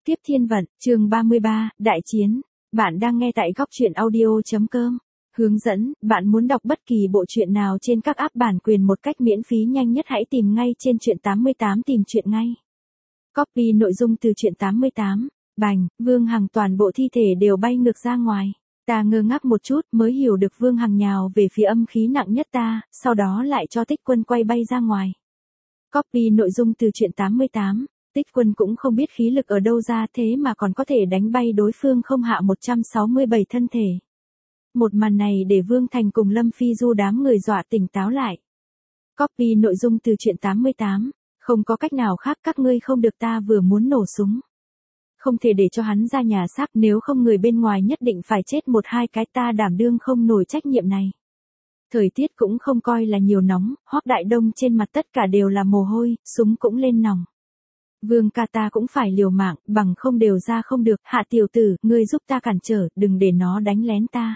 Tiếp thiên vận, chương 33, Đại chiến. Bạn đang nghe tại góc truyện audio.com. Hướng dẫn, bạn muốn đọc bất kỳ bộ truyện nào trên các app bản quyền một cách miễn phí nhanh nhất hãy tìm ngay trên truyện 88 tìm truyện ngay. Copy nội dung từ truyện 88. Bành, Vương Hằng toàn bộ thi thể đều bay ngược ra ngoài. Ta ngơ ngác một chút mới hiểu được Vương Hằng nhào về phía âm khí nặng nhất ta, sau đó lại cho Tích Quân quay bay ra ngoài. Copy nội dung từ truyện 88. Tích Quân cũng không biết khí lực ở đâu ra thế mà còn có thể đánh bay đối phương không hạ 167 thân thể. Một màn này để Vương Thành cùng Lâm Phi Du đám người dọa tỉnh táo lại. Copy nội dung từ truyện 88. Không có cách nào khác các ngươi không được ta vừa muốn nổ súng. Không thể để cho hắn ra nhà xác nếu không người bên ngoài nhất định phải chết một hai cái ta đảm đương không nổi trách nhiệm này. Thời tiết cũng không coi là nhiều nóng, Hoắc Đại Đông trên mặt tất cả đều là mồ hôi, súng cũng lên nòng. Vương ca ta cũng phải liều mạng, bằng không đều ra không được, Hạ tiểu tử, ngươi giúp ta cản trở, đừng để nó đánh lén ta.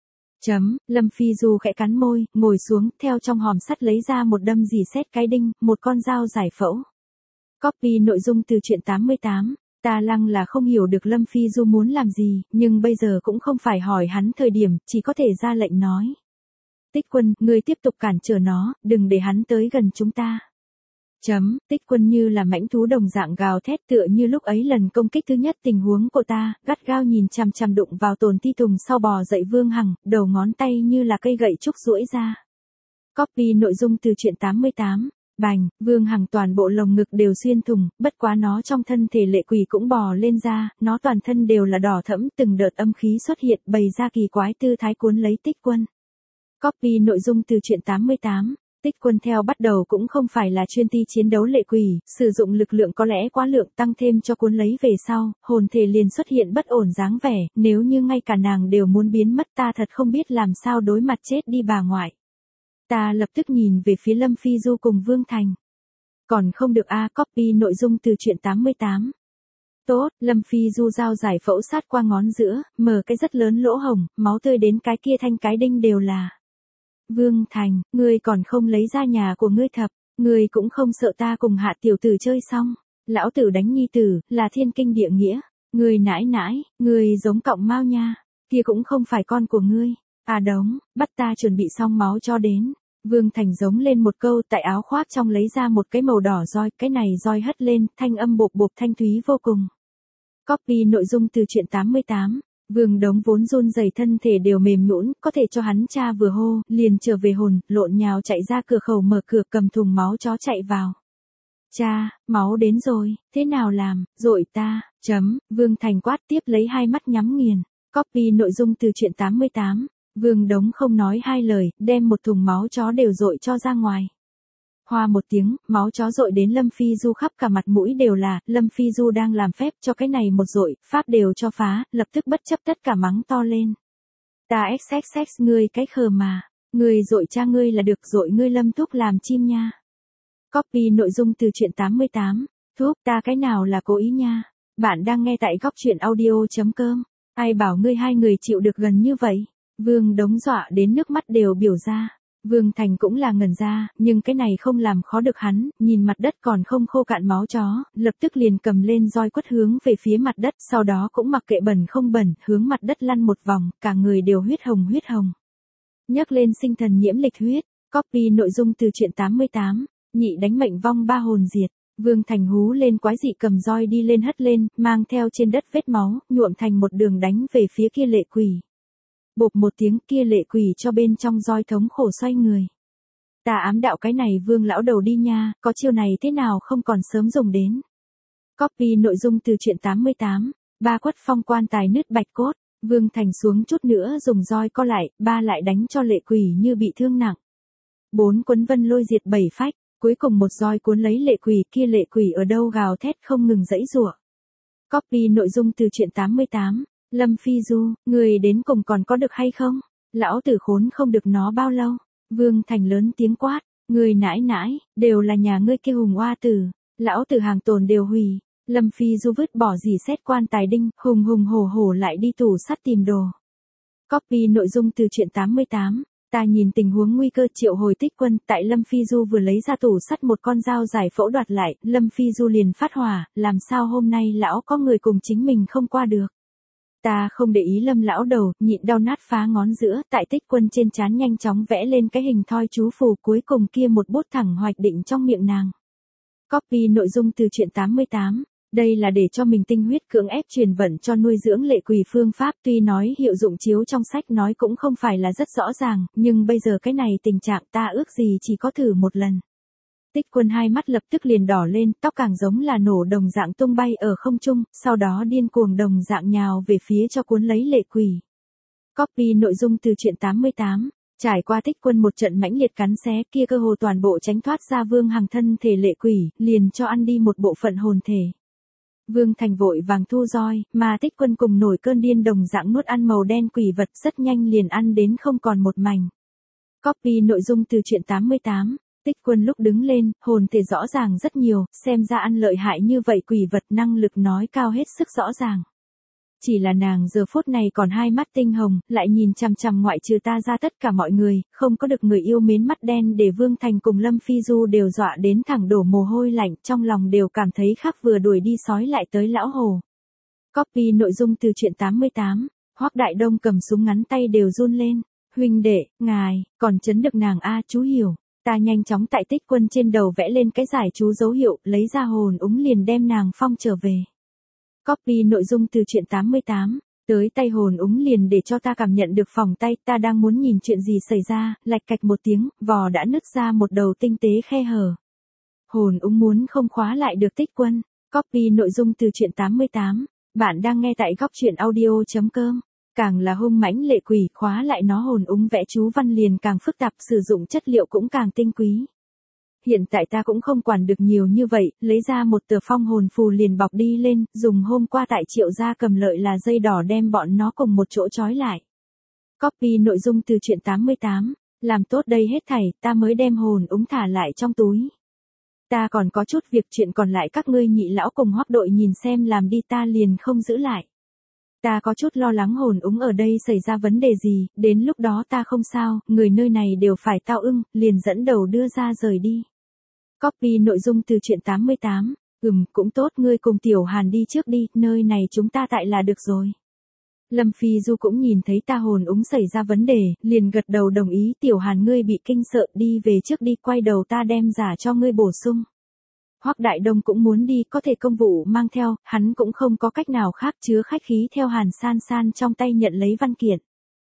Lâm Phi Du khẽ cắn môi, ngồi xuống, theo trong hòm sắt lấy ra một đâm dì xét cái đinh, một con dao giải phẫu. Copy nội dung từ truyện 88. Ta lăng là không hiểu được Lâm Phi Du muốn làm gì, nhưng bây giờ cũng không phải hỏi hắn thời điểm, chỉ có thể ra lệnh nói. Tích Quân, ngươi tiếp tục cản trở nó, đừng để hắn tới gần chúng ta. Tích Quân như là mãnh thú đồng dạng gào thét tựa như lúc ấy lần công kích thứ nhất tình huống của ta, gắt gao nhìn chằm chằm đụng vào Tồn Ti Tùng sau bò dậy Vương Hằng, đầu ngón tay như là cây gậy trúc duỗi ra. Copy nội dung từ truyện 88. Bành, Vương Hằng toàn bộ lồng ngực đều xuyên thủng, bất quá nó trong thân thể lệ quỷ cũng bò lên ra, nó toàn thân đều là đỏ thẫm, từng đợt âm khí xuất hiện bày ra kỳ quái tư thái cuốn lấy Tích Quân. Copy nội dung từ truyện 88. Tích Quân theo bắt đầu cũng không phải là chuyên ti chiến đấu lệ quỷ, sử dụng lực lượng có lẽ quá lượng tăng thêm cho cuốn lấy về sau, hồn thể liền xuất hiện bất ổn dáng vẻ, nếu như ngay cả nàng đều muốn biến mất ta thật không biết làm sao đối mặt chết đi bà ngoại. Ta lập tức nhìn về phía Lâm Phi Du cùng Vương Thành. Còn không được copy nội dung từ truyện 88. Tốt, Lâm Phi Du dao giải phẫu sát qua ngón giữa, mở cái rất lớn lỗ hổng, máu tươi đến cái kia thanh cái đinh đều là. Vương Thành, ngươi còn không lấy ra nhà của ngươi thập, ngươi cũng không sợ ta cùng Hạ tiểu tử chơi xong. Lão tử đánh nhi tử, là thiên kinh địa nghĩa. Ngươi nãi nãi, ngươi giống cọng mao nha, kia cũng không phải con của ngươi. Đống, bắt ta chuẩn bị xong máu cho đến. Vương Thành giống lên một câu tại áo khoác trong lấy ra một cái màu đỏ roi, cái này roi hất lên, thanh âm bộp bộp thanh thúy vô cùng. Copy nội dung từ truyện 88. Vương Đống vốn run rẩy thân thể đều mềm nhũn, có thể cho hắn cha vừa hô, liền trở về hồn, lộn nhào chạy ra cửa khẩu mở cửa cầm thùng máu chó chạy vào. Cha, máu đến rồi, thế nào làm, dội ta, Vương Thành quát tiếp lấy hai mắt nhắm nghiền. Copy nội dung từ truyện 88. Vương Đống không nói hai lời, đem một thùng máu chó đều dội cho ra ngoài. Hoa một tiếng, máu chó dội đến Lâm Phi Du khắp cả mặt mũi đều là, Lâm Phi Du đang làm phép cho cái này một dội, pháp đều cho phá, lập tức bất chấp tất cả mắng to lên. Ta xxx ngươi cái khờ mà, ngươi dội cha ngươi là được dội ngươi Lâm Thúc làm chim nha. Copy nội dung từ truyện 88. Thúc ta cái nào là cố ý nha. Bạn đang nghe tại góc truyện audio.com. Ai bảo ngươi hai người chịu được gần như vậy. Vương Đống dọa đến nước mắt đều biểu ra. Vương Thành cũng là ngẩn ra, nhưng cái này không làm khó được hắn, nhìn mặt đất còn không khô cạn máu chó, lập tức liền cầm lên roi quất hướng về phía mặt đất, sau đó cũng mặc kệ bẩn không bẩn, hướng mặt đất lăn một vòng, cả người đều huyết hồng. Nhấc lên sinh thần nhiễm lịch huyết, copy nội dung từ truyện 88, nhị đánh mệnh vong ba hồn diệt. Vương Thành hú lên quái dị cầm roi đi lên hất lên, mang theo trên đất vết máu, nhuộm thành một đường đánh về phía kia lệ quỷ. Bộp một tiếng kia lệ quỷ cho bên trong roi thống khổ xoay người. Ta ám đạo cái này Vương lão đầu đi nha, có chiêu này thế nào không còn sớm dùng đến. Copy nội dung từ truyện 88. Ba quất phong quan tài nứt bạch cốt, Vương Thành xuống chút nữa dùng roi co lại, ba lại đánh cho lệ quỷ như bị thương nặng. 4 quấn vân lôi diệt 7 phách, cuối cùng một roi cuốn lấy lệ quỷ kia lệ quỷ ở đâu gào thét không ngừng giãy giụa. Copy nội dung từ truyện 88. Lâm Phi Du, người đến cùng còn có được hay không? Lão tử khốn không được nó bao lâu? Vương Thành lớn tiếng quát, người nãi nãi, đều là nhà ngươi kia hùng oa tử, lão tử hàng tồn đều hủy. Lâm Phi Du vứt bỏ dì xét quan tài đinh, hùng hổ lại đi tủ sắt tìm đồ. Copy nội dung từ truyện 88. Ta nhìn tình huống nguy cơ triệu hồi Tích Quân, tại Lâm Phi Du vừa lấy ra tủ sắt một con dao giải phẫu đoạt lại, Lâm Phi Du liền phát hỏa, làm sao hôm nay lão có người cùng chính mình không qua được. Ta không để ý Lâm lão đầu, nhịn đau nát phá ngón giữa, tại Tích Quân trên trán nhanh chóng vẽ lên cái hình thoi chú phù, cuối cùng kia một bút thẳng hoạch định trong miệng nàng. Copy nội dung từ truyện 88. Đây là để cho mình tinh huyết cưỡng ép truyền vận cho nuôi dưỡng lệ quỷ phương pháp, tuy nói hiệu dụng chiếu trong sách nói cũng không phải là rất rõ ràng, nhưng bây giờ cái này tình trạng ta ước gì chỉ có thử một lần. Tích Quân hai mắt lập tức liền đỏ lên, tóc càng giống là nổ đồng dạng tung bay ở không trung, sau đó điên cuồng đồng dạng nhào về phía cho cuốn lấy lệ quỷ. Copy nội dung từ truyện 88. Trải qua Tích Quân một trận mãnh liệt cắn xé, kia cơ hồ toàn bộ tránh thoát ra Vương Hằng thân thể lệ quỷ, liền cho ăn đi một bộ phận hồn thể. Vương Thành vội vàng thu roi, mà Tích Quân cùng nổi cơn điên đồng dạng nuốt ăn màu đen quỷ vật, rất nhanh liền ăn đến không còn một mảnh. Copy nội dung từ truyện 88. Tích Quân lúc đứng lên, hồn thể rõ ràng rất nhiều, xem ra ăn lợi hại như vậy quỷ vật năng lực nói cao hết sức rõ ràng. Chỉ là nàng giờ phút này còn hai mắt tinh hồng, lại nhìn chằm chằm ngoại trừ ta ra tất cả mọi người, không có được người yêu mến mắt đen để Vương Thành cùng Lâm Phi Du đều dọa đến thẳng đổ mồ hôi lạnh, trong lòng đều cảm thấy khác vừa đuổi đi sói lại tới lão hồ. Copy nội dung từ truyện 88. Hoắc Đại Đông cầm súng ngắn tay đều run lên. Huynh đệ, ngài, còn chấn được nàng a chú hiểu. Ta nhanh chóng tại Tích Quân trên đầu vẽ lên cái giải chú dấu hiệu, lấy ra hồn úng liền đem nàng phong trở về. Copy nội dung từ truyện 88. Tới tay hồn úng liền để cho ta cảm nhận được phòng tay, ta đang muốn nhìn chuyện gì xảy ra, lạch cạch một tiếng, vò đã nứt ra một đầu tinh tế khe hở. Hồn úng muốn không khóa lại được Tích Quân. Copy nội dung từ truyện 88. Bạn đang nghe tại góc truyện audio.com. Càng là hung mãnh lệ quỷ, khóa lại nó hồn úng vẽ chú văn liền càng phức tạp, sử dụng chất liệu cũng càng tinh quý. Hiện tại ta cũng không quản được nhiều như vậy, lấy ra một tờ phong hồn phù liền bọc đi lên, dùng hôm qua tại Triệu gia cầm lợi là dây đỏ đem bọn nó cùng một chỗ trói lại. Copy nội dung từ truyện 88. Làm tốt đây hết thảy, ta mới đem hồn úng thả lại trong túi. Ta còn có chút việc, chuyện còn lại các ngươi nhị lão cùng Hoắc đội nhìn xem làm đi, ta liền không giữ lại. Ta có chút lo lắng hồn úng ở đây xảy ra vấn đề gì, đến lúc đó ta không sao, người nơi này đều phải tao ưng, liền dẫn đầu đưa ra rời đi. Copy nội dung từ truyện 88. Cũng tốt, ngươi cùng Tiểu Hàn đi trước đi, nơi này chúng ta tại là được rồi. Lâm Phi Du cũng nhìn thấy ta hồn úng xảy ra vấn đề, liền gật đầu đồng ý. Tiểu Hàn ngươi bị kinh sợ, đi về trước đi, quay đầu ta đem giả cho ngươi bổ sung. Hoắc Đại Đông cũng muốn đi, có thể công vụ mang theo, hắn cũng không có cách nào khác, chứa khách khí theo Hàn San San trong tay nhận lấy văn kiện.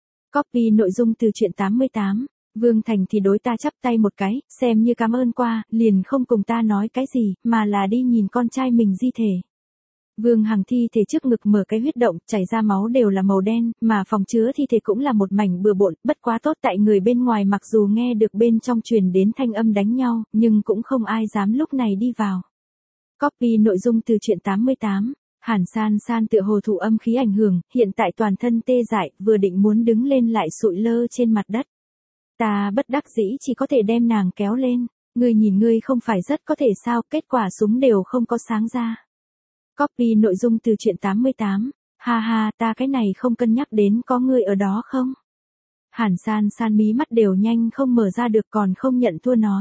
Copy nội dung từ truyện 88. Vương Thành thì đối ta chắp tay một cái, xem như cảm ơn qua, liền không cùng ta nói cái gì, mà là đi nhìn con trai mình di thể. Vương Hằng thi thể trước ngực mở cái huyết động, chảy ra máu đều là màu đen, mà phòng chứa thi thể cũng là một mảnh bừa bộn, bất quá tốt tại người bên ngoài mặc dù nghe được bên trong truyền đến thanh âm đánh nhau, nhưng cũng không ai dám lúc này đi vào. Copy nội dung từ truyện 88. Hàn San San tựa hồ thụ âm khí ảnh hưởng, hiện tại toàn thân tê dại, vừa định muốn đứng lên lại sụi lơ trên mặt đất. Ta bất đắc dĩ chỉ có thể đem nàng kéo lên. Ngươi nhìn ngươi không phải rất có thể sao, kết quả súng đều không có sáng ra. Copy nội dung từ truyện 88. Ha ha, ta cái này không cân nhắc đến có ngươi ở đó không? Hàn San San mí mắt đều nhanh không mở ra được, còn không nhận thua nói.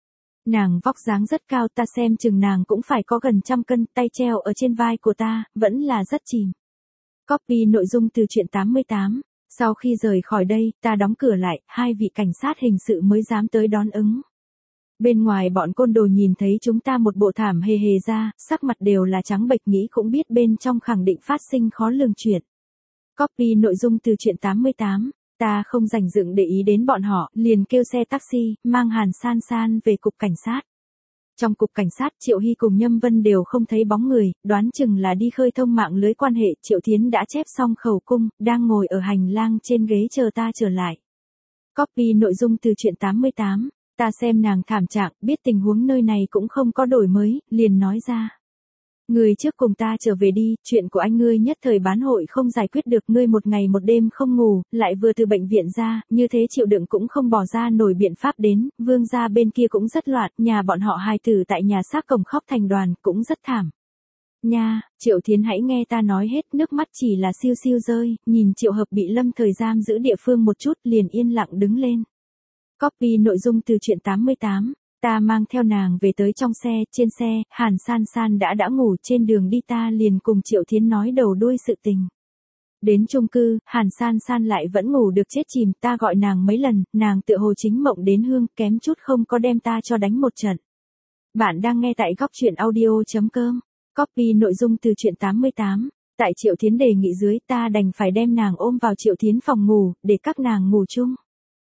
Nàng vóc dáng rất cao, ta xem chừng nàng cũng phải có gần 100 cân, tay treo ở trên vai của ta, vẫn là rất chìm. Copy nội dung từ truyện 88. Sau khi rời khỏi đây, ta đóng cửa lại, hai vị cảnh sát hình sự mới dám tới đón ứng. Bên ngoài bọn côn đồ nhìn thấy chúng ta một bộ thảm hề hề ra, sắc mặt đều là trắng bệch, nghĩ cũng biết bên trong khẳng định phát sinh khó lường chuyện. Copy nội dung từ truyện 88. Ta không rảnh dựng để ý đến bọn họ, liền kêu xe taxi, mang Hàn San San về cục cảnh sát. Trong cục cảnh sát, Triệu Hy cùng Nhâm Vân đều không thấy bóng người, đoán chừng là đi khơi thông mạng lưới quan hệ. Triệu Thiến đã chép xong khẩu cung, đang ngồi ở hành lang trên ghế chờ ta trở lại. Copy nội dung từ truyện 88. Ta xem nàng thảm trạng, biết tình huống nơi này cũng không có đổi mới, liền nói ra. Ngươi trước cùng ta trở về đi, chuyện của anh ngươi nhất thời bán hội không giải quyết được, ngươi một ngày một đêm không ngủ, lại vừa từ bệnh viện ra, như thế chịu đựng cũng không bỏ ra nổi biện pháp đến, Vương gia bên kia cũng rất loạn, nhà bọn họ hài tử tại nhà xác cổng khóc thành đoàn, cũng rất thảm. Nha, Triệu Thiến hãy nghe ta nói hết, nước mắt chỉ là siêu siêu rơi, nhìn Triệu Hợp bị Lâm thời giam giữ địa phương một chút, liền yên lặng đứng lên. Copy nội dung từ truyện 88. Ta mang theo nàng về tới trong xe, trên xe, Hàn San San đã ngủ, trên đường đi ta liền cùng Triệu Thiến nói đầu đuôi sự tình. Đến chung cư, Hàn San San lại vẫn ngủ được chết chìm, ta gọi nàng mấy lần, nàng tựa hồ chính mộng đến hương, kém chút không có đem ta cho đánh một trận. Bạn đang nghe tại góc truyện audio.com. Copy nội dung từ truyện 88. Tại Triệu Thiến đề nghị dưới, ta đành phải đem nàng ôm vào Triệu Thiến phòng ngủ, để các nàng ngủ chung.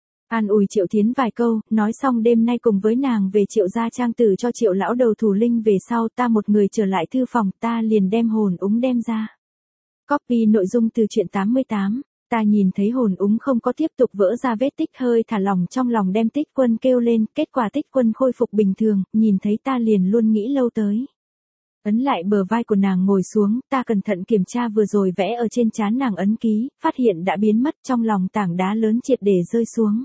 An ủi Triệu Thiến vài câu, nói xong đêm nay cùng với nàng về Triệu gia trang tử cho Triệu lão đầu thủ linh về sau, ta một người trở lại thư phòng, ta liền đem hồn úng đem ra. Copy nội dung từ truyện 88. Ta nhìn thấy hồn úng không có tiếp tục vỡ ra vết tích, hơi thả lỏng trong lòng đem Tích Quân kêu lên, kết quả Tích Quân khôi phục bình thường, nhìn thấy ta liền luôn nghĩ lâu tới. Ấn lại bờ vai của nàng ngồi xuống, ta cẩn thận kiểm tra vừa rồi vẽ ở trên trán nàng ấn ký, phát hiện đã biến mất, trong lòng tảng đá lớn triệt để rơi xuống.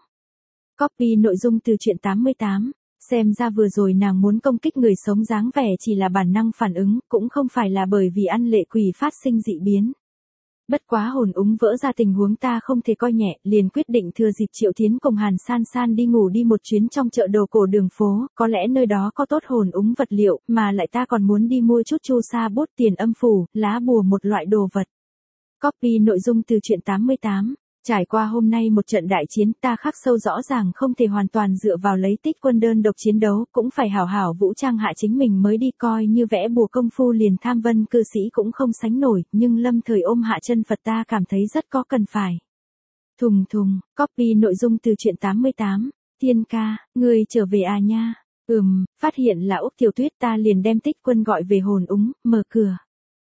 Copy nội dung từ truyện 88. Xem ra vừa rồi nàng muốn công kích người sống dáng vẻ chỉ là bản năng phản ứng, cũng không phải là bởi vì ăn lệ quỷ phát sinh dị biến. Bất quá hồn úng vỡ ra tình huống ta không thể coi nhẹ, liền quyết định thừa dịp Triệu Thiến cùng Hàn San San đi ngủ đi một chuyến trong chợ đồ cổ đường phố, có lẽ nơi đó có tốt hồn úng vật liệu, mà lại ta còn muốn đi mua chút chu sa bút, tiền âm phủ, lá bùa, một loại đồ vật. Copy nội dung từ truyện 88. Trải qua hôm nay một trận đại chiến, ta khắc sâu rõ ràng không thể hoàn toàn dựa vào lấy Tích Quân đơn độc chiến đấu, cũng phải hảo hảo vũ trang hạ chính mình mới đi, coi như vẽ bùa công phu liền Tham Vân cư sĩ cũng không sánh nổi, nhưng lâm thời ôm hạ chân Phật ta cảm thấy rất có cần phải. Thùng thùng, copy nội dung từ truyện 88. Thiên ca, ngươi trở về à nha? Phát hiện là Úc Tiểu Tuyết, ta liền đem Tích Quân gọi về hồn úng, mở cửa.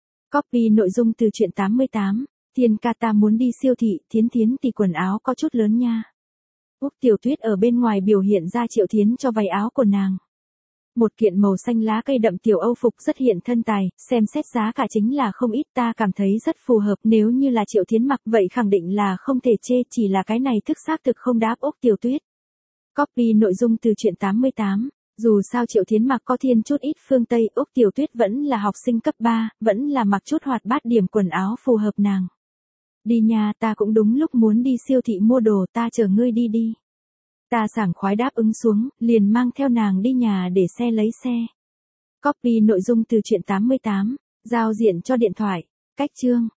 Copy nội dung từ truyện 88. Thiên ca, ta muốn đi siêu thị, Thiến thì quần áo có chút lớn nha. Úc Tiểu Tuyết ở bên ngoài biểu hiện ra Triệu Thiến cho váy áo của nàng. Một kiện màu xanh lá cây đậm tiểu Âu phục rất hiện thân tài, xem xét giá cả chính là không ít, ta cảm thấy rất phù hợp, nếu như là Triệu Thiến mặc vậy khẳng định là không thể chê, chỉ là cái này thức xác thực không đáp Úc Tiểu Tuyết. Copy nội dung từ truyện 88. Dù sao Triệu Thiến mặc có thiên chút ít phương Tây, Úc Tiểu Tuyết vẫn là học sinh cấp 3, vẫn là mặc chút hoạt bát điểm quần áo phù hợp nàng. Đi nha, ta cũng đúng lúc muốn đi siêu thị mua đồ, ta chờ ngươi đi. Ta sảng khoái đáp ứng xuống, liền mang theo nàng đi nhà để xe lấy xe. Copy nội dung từ truyện 88. Giao diện cho điện thoại. Cách chương.